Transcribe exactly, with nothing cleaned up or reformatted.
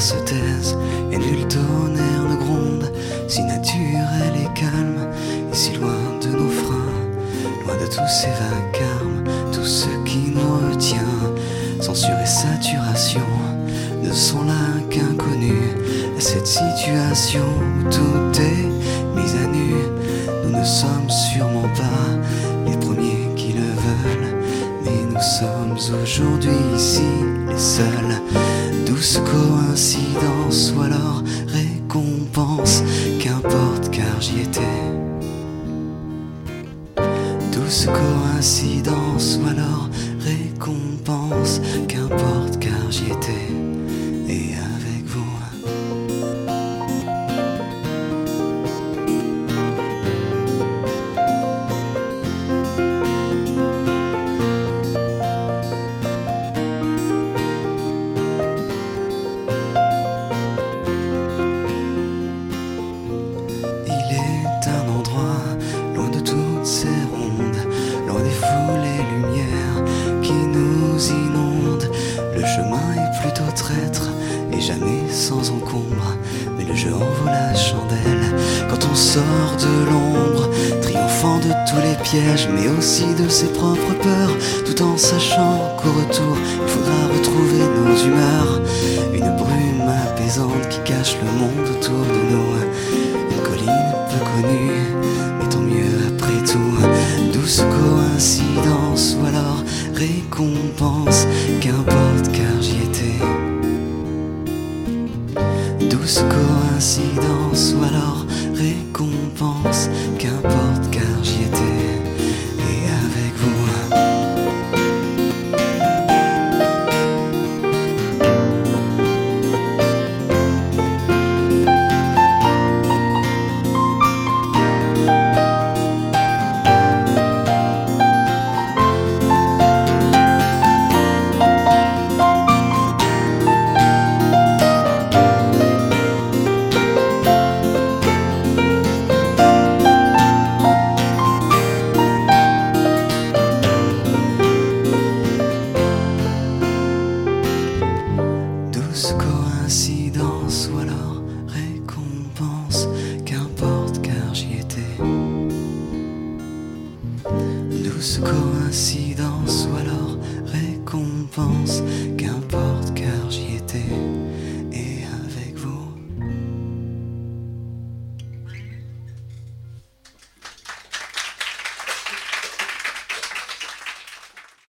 se taisent et nul tonnerre ne gronde, si naturel et calme, et si loin de nos freins, loin de tous ces vacarmes, tout ce qui nous retient. Censure et saturation ne sont là qu'inconnus à cette situation où tout est mis à nu. Nous ne sommes sûrement pas les premiers qui le veulent, mais nous sommes aujourd'hui ici les seuls. Douce coïncidence ou alors récompense, qu'importe car j'y étais. Douce coïncidence ou alors récompense, qu'importe car j'y étais. Et avec vous, il est un endroit loin de toutes ces rondes, loin des foules et lumières qui nous inondent. Le chemin est plutôt traître et jamais sans encombre, mais le jeu en vaut la chandelle quand on sort de l'ombre, triomphant de tous les pièges mais aussi de ses propres peurs, tout en sachant qu'au retour il faudra retrouver nos humeurs. Une brume apaisante qui cache le monde autour de nous, une colline peu connue, mais tant mieux après tout. Douce coïncidence ou alors récompense, qu'importe car j'y étais. Douce coïncidence ou alors récompense, qu'importe car j'y étais. Et avec vous, douce coïncidence ou alors récompense, qu'importe car j'y étais. Douce coïncidence